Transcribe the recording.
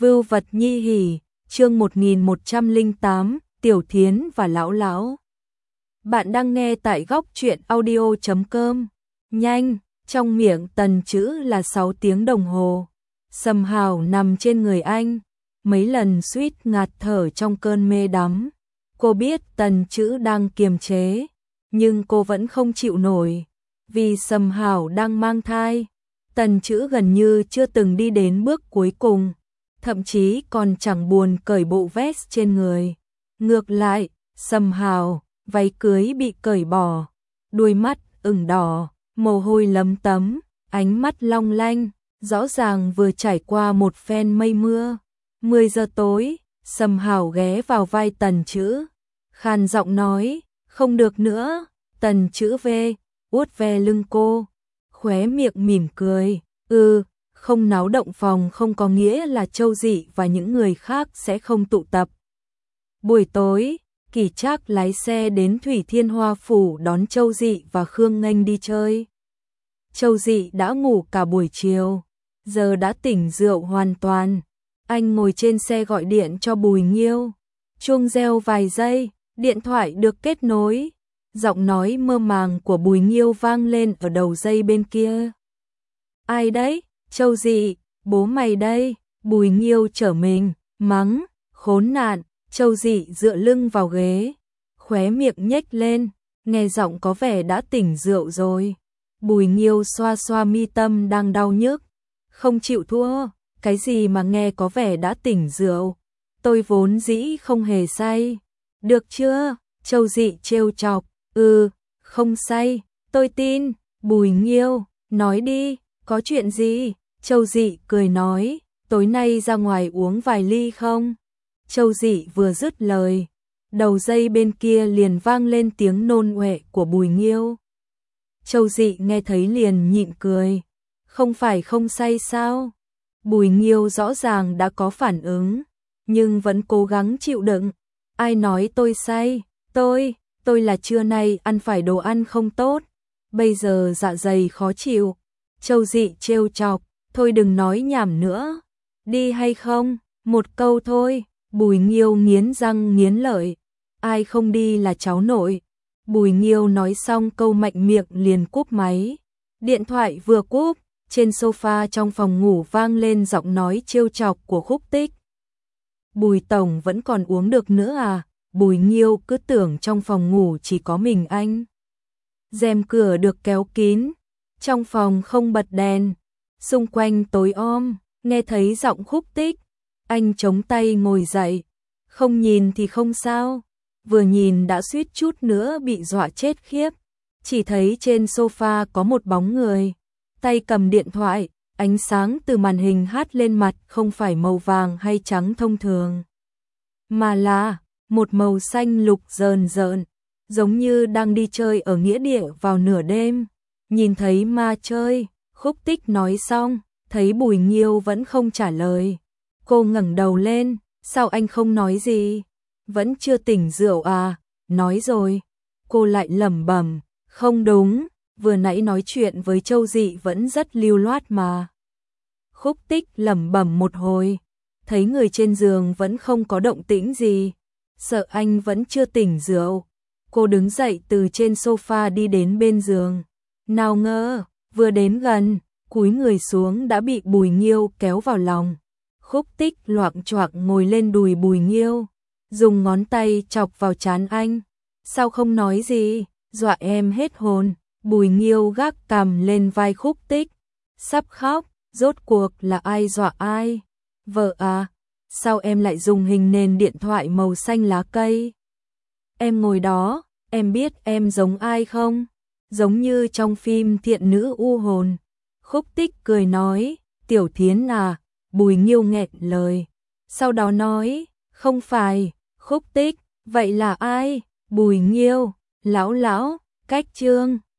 Vưu vật nhi hỉ, chương 1108, Tiểu Thiến và Lão Lão. Bạn đang nghe tại góc truyện audio.com. Nhanh, trong miệng Tần Chữ là 6 tiếng đồng hồ. Sầm Hào nằm trên người anh, mấy lần suýt ngạt thở trong cơn mê đắm. Cô biết Tần Chữ đang kiềm chế, nhưng cô vẫn không chịu nổi, vì Sầm Hào đang mang thai. Tần Chữ gần như chưa từng đi đến bước cuối cùng, thậm chí còn chẳng buồn cởi bộ vest trên người. Ngược lại, Sầm Hào, váy cưới bị cởi bỏ, đuôi mắt ửng đỏ, mồ hôi lấm tấm, ánh mắt long lanh, rõ ràng vừa trải qua một phen mây mưa. 10 giờ tối, Sầm Hào ghé vào vai Tần Chữ, khàn giọng nói, không được nữa. Tần Chữ vuốt ve lưng cô, khóe miệng mỉm cười, không náo động phòng không có nghĩa là Châu Dị và những người khác sẽ không tụ tập. Buổi tối, Kỳ Trác lái xe đến Thủy Thiên Hoa Phủ đón Châu Dị và Khương Nghênh đi chơi. Châu Dị đã ngủ cả buổi chiều, giờ đã tỉnh rượu hoàn toàn. Anh ngồi trên xe gọi điện cho Bùi Nghiêu. Chuông reo vài giây, điện thoại được kết nối. Giọng nói mơ màng của Bùi Nghiêu vang lên ở đầu dây bên kia. Ai đấy? Châu Dị, bố mày đây. Bùi Nghiêu trở mình, mắng, khốn nạn. Châu Dị dựa lưng vào ghế, khóe miệng nhếch lên, nghe giọng có vẻ đã tỉnh rượu rồi. Bùi Nghiêu xoa xoa mi tâm đang đau nhức, không chịu thua, cái gì mà nghe có vẻ đã tỉnh rượu, tôi vốn dĩ không hề say. Được chưa? Châu Dị trêu chọc, không say, tôi tin. Bùi Nghiêu, nói đi, có chuyện gì? Châu Dị cười nói, tối nay ra ngoài uống vài ly không? Châu Dị vừa dứt lời, đầu dây bên kia liền vang lên tiếng nôn ọe của Bùi Nghiêu. Châu Dị nghe thấy liền nhịn cười, không phải không say sao? Bùi Nghiêu rõ ràng đã có phản ứng, nhưng vẫn cố gắng chịu đựng. Ai nói tôi say? Tôi là trưa nay ăn phải đồ ăn không tốt, bây giờ dạ dày khó chịu. Châu Dị trêu chọc, thôi đừng nói nhảm nữa, đi hay không? Một câu thôi. Bùi Nghiêu nghiến răng nghiến lợi, ai không đi là cháu nội. Bùi Nghiêu nói xong câu mạnh miệng liền cúp máy. Điện thoại vừa cúp, trên sofa trong phòng ngủ vang lên giọng nói trêu chọc của Khúc Tích. Bùi tổng vẫn còn uống được nữa à? Bùi Nghiêu cứ tưởng trong phòng ngủ chỉ có mình anh. Rèm cửa được kéo kín, trong phòng không bật đèn, xung quanh tối om, nghe thấy giọng Khúc Tích. Anh chống tay ngồi dậy, không nhìn thì không sao, vừa nhìn đã suýt chút nữa bị dọa chết khiếp. Chỉ thấy trên sofa có một bóng người, tay cầm điện thoại, ánh sáng từ màn hình hát lên mặt không phải màu vàng hay trắng thông thường, mà là một màu xanh lục rờn rợn, giống như đang đi chơi ở nghĩa địa vào nửa đêm. Nhìn thấy ma chơi, Khúc Tích nói xong, thấy Bùi Nghiêu vẫn không trả lời. Cô ngẩng đầu lên, sao anh không nói gì? Vẫn chưa tỉnh rượu à? Nói rồi. Cô lại lẩm bẩm, không đúng, vừa nãy nói chuyện với Châu Dị vẫn rất lưu loát mà. Khúc Tích lẩm bẩm một hồi, thấy người trên giường vẫn không có động tĩnh gì, sợ anh vẫn chưa tỉnh rượu. Cô đứng dậy từ trên sofa đi đến bên giường. Nào ngờ, vừa đến gần, cúi người xuống đã bị Bùi Nghiêu kéo vào lòng. Khúc Tích loạng choạng ngồi lên đùi Bùi Nghiêu, dùng ngón tay chọc vào trán anh. Sao không nói gì, dọa em hết hồn. Bùi Nghiêu gác cằm lên vai Khúc Tích, sắp khóc, rốt cuộc là ai dọa ai? Vợ à, sao em lại dùng hình nền điện thoại màu xanh lá cây? Em ngồi đó, em biết em giống ai không? Giống như trong phim Thiện Nữ U Hồn. Khúc Tích cười nói, Tiểu Thiến à? Bùi Nghiêu nghẹn lời, sau đó nói, không phải. Khúc Tích, vậy là ai? Bùi Nghiêu, Lão Lão, cách chương.